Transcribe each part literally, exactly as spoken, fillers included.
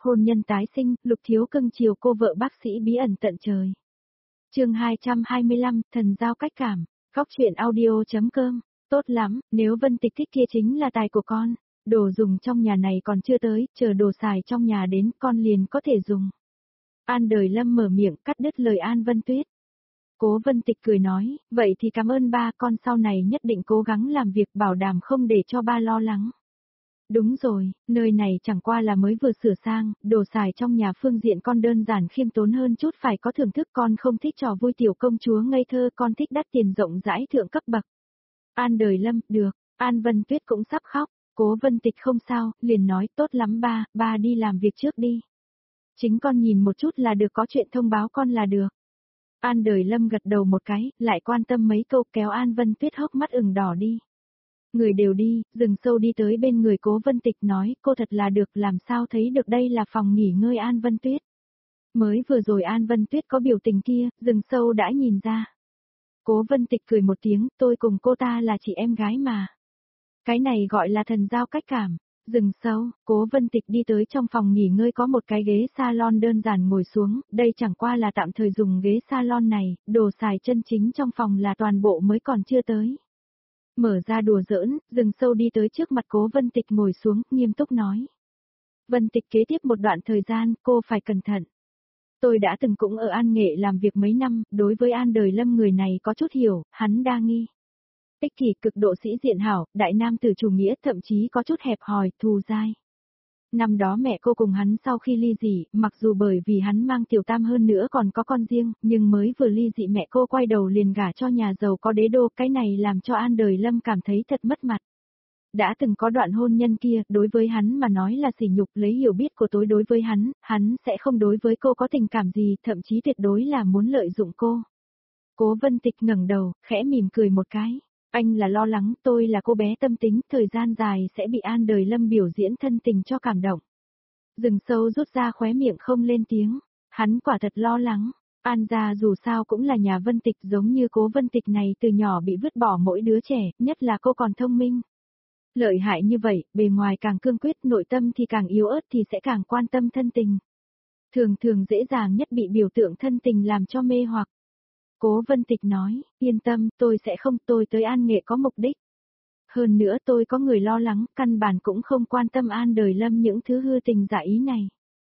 Hôn nhân tái sinh, Lục Thiếu cưng chiều cô vợ bác sĩ bí ẩn tận trời. Chương hai trăm hai mươi lăm, thần giao cách cảm. Góc truyện audio.com. Tốt lắm, nếu Vân Tịch thích kia chính là tài của con. Đồ dùng trong nhà này còn chưa tới, chờ đồ xài trong nhà đến con liền có thể dùng. An Đời Lâm mở miệng cắt đứt lời An Vân Tuyết. Cố Vân Tịch cười nói, vậy thì cảm ơn ba, con sau này nhất định cố gắng làm việc bảo đảm không để cho ba lo lắng. Đúng rồi, nơi này chẳng qua là mới vừa sửa sang, đồ xài trong nhà phương diện con đơn giản khiêm tốn hơn chút, phải có thưởng thức, con không thích trò vui tiểu công chúa ngây thơ, con thích đắt tiền rộng rãi thượng cấp bậc. An Đời Lâm, được, An Vân Tuyết cũng sắp khóc, Cố Vân Tịch không sao, liền nói tốt lắm ba, ba đi làm việc trước đi. Chính con nhìn một chút là được, có chuyện thông báo con là được. An Đời Lâm gật đầu một cái, lại quan tâm mấy câu kéo An Vân Tuyết hốc mắt ửng đỏ đi. Người đều đi, Dừng Sâu đi tới bên người Cố Vân Tịch nói, cô thật là được, làm sao thấy được đây là phòng nghỉ ngơi An Vân Tuyết. Mới vừa rồi An Vân Tuyết có biểu tình kia, Dừng Sâu đã nhìn ra. Cố Vân Tịch cười một tiếng, tôi cùng cô ta là chị em gái mà. Cái này gọi là thần giao cách cảm. Dừng Sâu, Cố Vân Tịch đi tới trong phòng nghỉ ngơi, có một cái ghế salon đơn giản ngồi xuống, đây chẳng qua là tạm thời dùng ghế salon này, đồ xài chân chính trong phòng là toàn bộ mới còn chưa tới. Mở ra đùa giỡn, Dừng Sâu đi tới trước mặt Cố Vân Tịch ngồi xuống, nghiêm túc nói. Vân Tịch, kế tiếp một đoạn thời gian, cô phải cẩn thận. Tôi đã từng cũng ở An Nghệ làm việc mấy năm, đối với An Đời Lâm người này có chút hiểu, hắn đa nghi. Ích kỷ, cực độ sĩ diện hảo, đại nam tử chủ nghĩa, thậm chí có chút hẹp hòi, thù dai. Năm đó mẹ cô cùng hắn sau khi ly dị, mặc dù bởi vì hắn mang tiểu tam hơn nữa còn có con riêng, nhưng mới vừa ly dị mẹ cô quay đầu liền gả cho nhà giàu có đế đô, cái này làm cho An Đời Lâm cảm thấy thật mất mặt. Đã từng có đoạn hôn nhân kia, đối với hắn mà nói là sỉ nhục, lấy hiểu biết của tôi đối với hắn, hắn sẽ không đối với cô có tình cảm gì, thậm chí tuyệt đối là muốn lợi dụng cô. Cố Vân Tịch ngẩng đầu, khẽ mỉm cười một cái. Anh là lo lắng, tôi là cô bé tâm tính, thời gian dài sẽ bị An Đời Lâm biểu diễn thân tình cho cảm động. Dừng Sâu rút ra khóe miệng không lên tiếng, hắn quả thật lo lắng. An gia dù sao cũng là nhà Vân Tịch, giống như Cố Vân Tịch này từ nhỏ bị vứt bỏ mỗi đứa trẻ, nhất là cô còn thông minh. Lợi hại như vậy, bề ngoài càng cương quyết, nội tâm thì càng yếu ớt thì sẽ càng quan tâm thân tình. Thường thường dễ dàng nhất bị biểu tượng thân tình làm cho mê hoặc. Cố Vân Tịch nói, yên tâm, tôi sẽ không, tôi tới An Nghệ có mục đích. Hơn nữa tôi có người lo lắng, căn bản cũng không quan tâm An Đời Lâm những thứ hư tình giả ý này.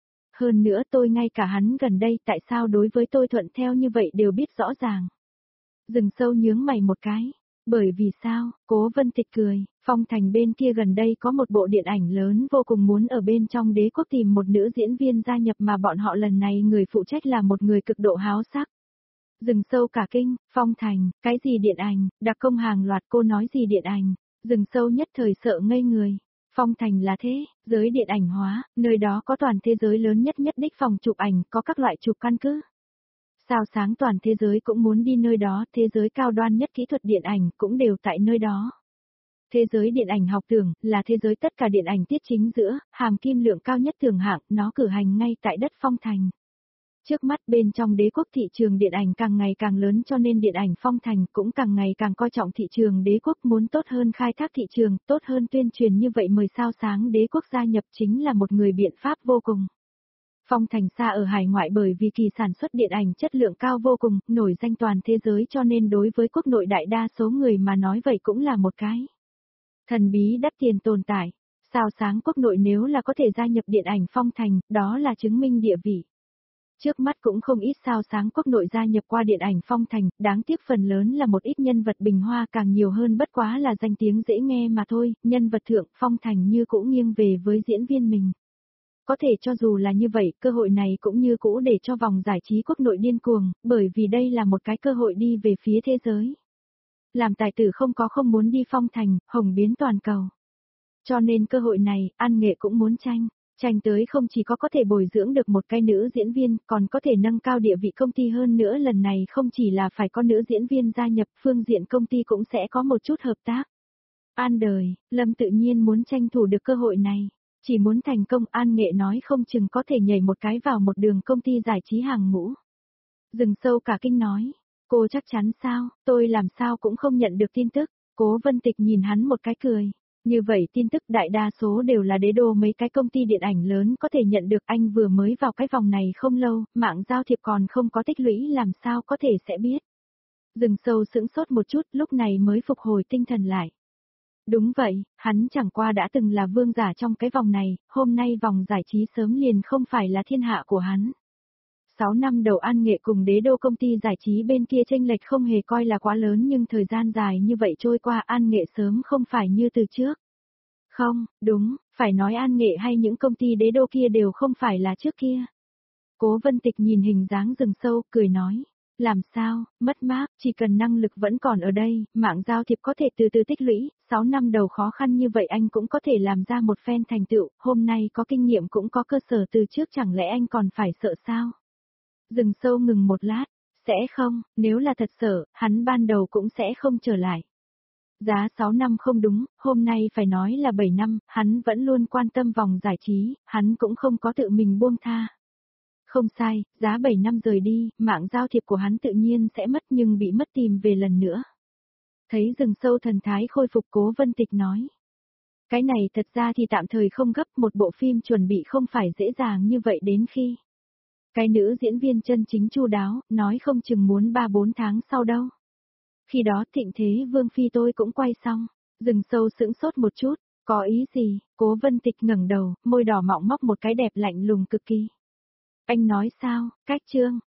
Hơn nữa tôi ngay cả hắn gần đây tại sao đối với tôi thuận theo như vậy đều biết rõ ràng. Dừng Sâu nhướng mày một cái. Bởi vì sao, Cố Vân Tịch cười, Phong Thành bên kia gần đây có một bộ điện ảnh lớn vô cùng muốn ở bên trong đế quốc tìm một nữ diễn viên gia nhập, mà bọn họ lần này người phụ trách là một người cực độ háo sắc. Dừng Sâu cả kinh, Phong Thành, cái gì điện ảnh, đặc công hàng loạt, cô nói gì điện ảnh, Dừng Sâu nhất thời sợ ngây người. Phong Thành là thế, giới điện ảnh hóa, nơi đó có toàn thế giới lớn nhất nhất đích phòng chụp ảnh, có các loại chụp căn cứ. Sao sáng toàn thế giới cũng muốn đi nơi đó, thế giới cao đoan nhất kỹ thuật điện ảnh cũng đều tại nơi đó. Thế giới điện ảnh học tưởng, là thế giới tất cả điện ảnh tiết chính giữa, hàm kim lượng cao nhất thường hạng, nó cử hành ngay tại đất Phong Thành. Trước mắt bên trong đế quốc thị trường điện ảnh càng ngày càng lớn, cho nên điện ảnh Phong Thành cũng càng ngày càng coi trọng thị trường đế quốc, muốn tốt hơn khai thác thị trường, tốt hơn tuyên truyền, như vậy mời sao sáng đế quốc gia nhập chính là một người biện pháp vô cùng. Phong Thành xa ở hải ngoại bởi vì kỳ sản xuất điện ảnh chất lượng cao vô cùng, nổi danh toàn thế giới, cho nên đối với quốc nội đại đa số người mà nói vậy cũng là một cái thần bí đắt tiền tồn tại. Sao sáng quốc nội nếu là có thể gia nhập điện ảnh Phong Thành, đó là chứng minh địa vị. Trước mắt cũng không ít sao sáng quốc nội gia nhập qua điện ảnh Phong Thành, đáng tiếc phần lớn là một ít nhân vật bình hoa, càng nhiều hơn bất quá là danh tiếng dễ nghe mà thôi, nhân vật thượng Phong Thành như cũ nghiêng về với diễn viên mình. Có thể cho dù là như vậy, cơ hội này cũng như cũ để cho vòng giải trí quốc nội điên cuồng, bởi vì đây là một cái cơ hội đi về phía thế giới. Làm tài tử không có không muốn đi Phong Thành, hồng biến toàn cầu. Cho nên cơ hội này, An Nghệ cũng muốn tranh. Tranh tới không chỉ có có thể bồi dưỡng được một cái nữ diễn viên, còn có thể nâng cao địa vị công ty hơn nữa, lần này không chỉ là phải có nữ diễn viên gia nhập, phương diện công ty cũng sẽ có một chút hợp tác. An Đời Lâm tự nhiên muốn tranh thủ được cơ hội này. Chỉ muốn thành công, An Nghệ nói không chừng có thể nhảy một cái vào một đường công ty giải trí hàng ngũ. Dừng Sâu cả kinh nói, cô chắc chắn sao, tôi làm sao cũng không nhận được tin tức. Cố Vân Tịch nhìn hắn một cái cười. Như vậy tin tức đại đa số đều là đế đô mấy cái công ty điện ảnh lớn có thể nhận được, anh vừa mới vào cái vòng này không lâu, mạng giao thiệp còn không có tích lũy làm sao có thể sẽ biết. Rừng sâu sững sốt một chút, lúc này mới phục hồi tinh thần lại. Đúng vậy, hắn chẳng qua đã từng là vương giả trong cái vòng này, hôm nay vòng giải trí sớm liền không phải là thiên hạ của hắn. Sáu năm đầu An Nghệ cùng đế đô công ty giải trí bên kia chênh lệch không hề coi là quá lớn, nhưng thời gian dài như vậy trôi qua An Nghệ sớm không phải như từ trước. Không, đúng, phải nói An Nghệ hay những công ty đế đô kia đều không phải là trước kia. Cố Vân Tịch nhìn hình dáng Rừng Sâu, cười nói. Làm sao, mất mát, chỉ cần năng lực vẫn còn ở đây, mạng giao thiệp có thể từ từ tích lũy, sáu năm đầu khó khăn như vậy anh cũng có thể làm ra một phen thành tựu, hôm nay có kinh nghiệm cũng có cơ sở từ trước, chẳng lẽ anh còn phải sợ sao? Rừng Sâu ngừng một lát, sẽ không, nếu là thật sợ, hắn ban đầu cũng sẽ không trở lại. Giá sáu năm không đúng, hôm nay phải nói là bảy năm, hắn vẫn luôn quan tâm vòng giải trí, hắn cũng không có tự mình buông tha. Không sai, giá bảy năm rời đi, mạng giao thiệp của hắn tự nhiên sẽ mất nhưng bị mất tìm về lần nữa. Thấy Rừng Sâu thần thái khôi phục, Cố Vân Tịch nói. Cái này thật ra thì tạm thời không gấp, một bộ phim chuẩn bị không phải dễ dàng như vậy, đến khi cái nữ diễn viên chân chính chu đáo, nói không chừng muốn ba bốn tháng sau đâu. Khi đó Thịnh Thế Vương Phi tôi cũng quay xong. Rừng Sâu sững sốt một chút, có ý gì? Cố Vân Tịch ngẩng đầu, môi đỏ mọng móc một cái đẹp lạnh lùng cực kỳ. Anh nói sao, cách chương,